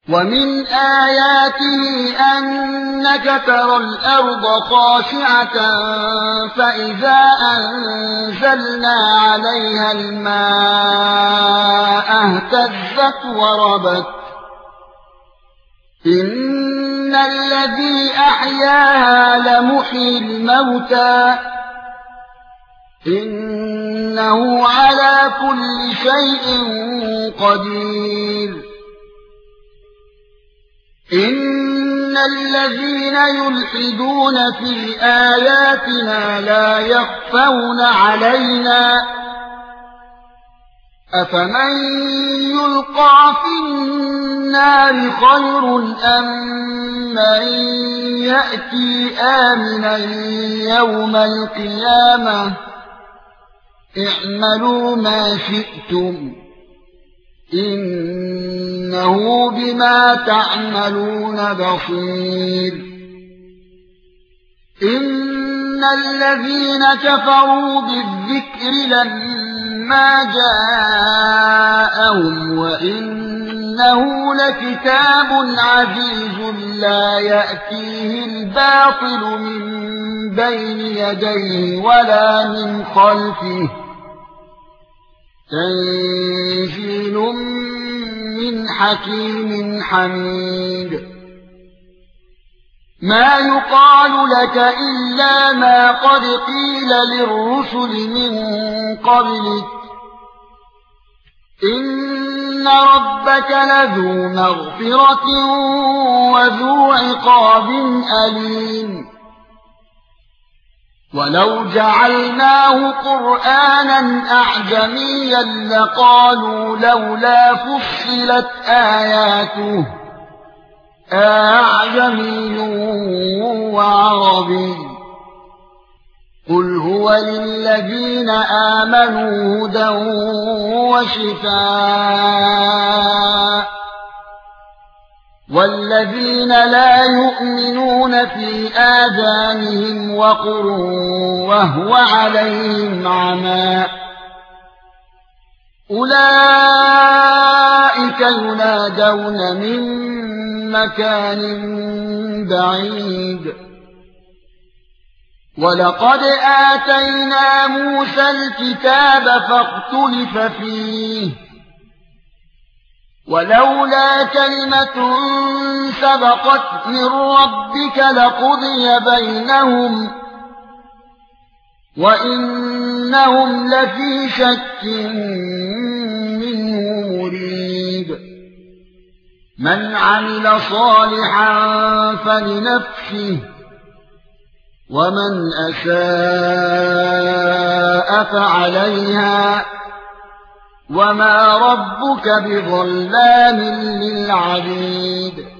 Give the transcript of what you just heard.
ومن آياته أنك ترى الأرض خاشعة فإذا أنزلنا عليها الماء اهتزت وربت إن الذي أحياها لمحيي الموتى إنه على كل شيء قدير إن الذين يلحدون في آياتنا لا يخفون علينا أفمن يلقى في النار خير أم من يأتي آمنا يوم القيامة اعملوا ما شئتم إنه بما تعملون بصير إن الذين كفروا بالذكر لما جاءهم وإنه لكتاب عزيز لا يأتيه الباطل من بين يديه ولا من خلفه تنزيل من حكيم حميد ما يقال لك إلا ما قد قيل للرسل من قبلك إن ربك لذو مغفرة وذو عقاب أليم ولو جعلناه قرآنا أعجميا لقالوا لولا فصلت آياته أعجمي وعربي قل هو للذين آمنوا هدى وشفاء والذين لا يؤمنون في آذانهم وقر وهو عليهم عمى أولئك ينادون من مكان بعيد ولقد آتينا موسى الكتاب فاختلف فيه ولولا كلمة سبقت من ربك لقضي بينهم وإنهم لفي شك منه مريب من عمل صالحا فلنفسه ومن أساء فعليها وما ربك بظلام للعبيد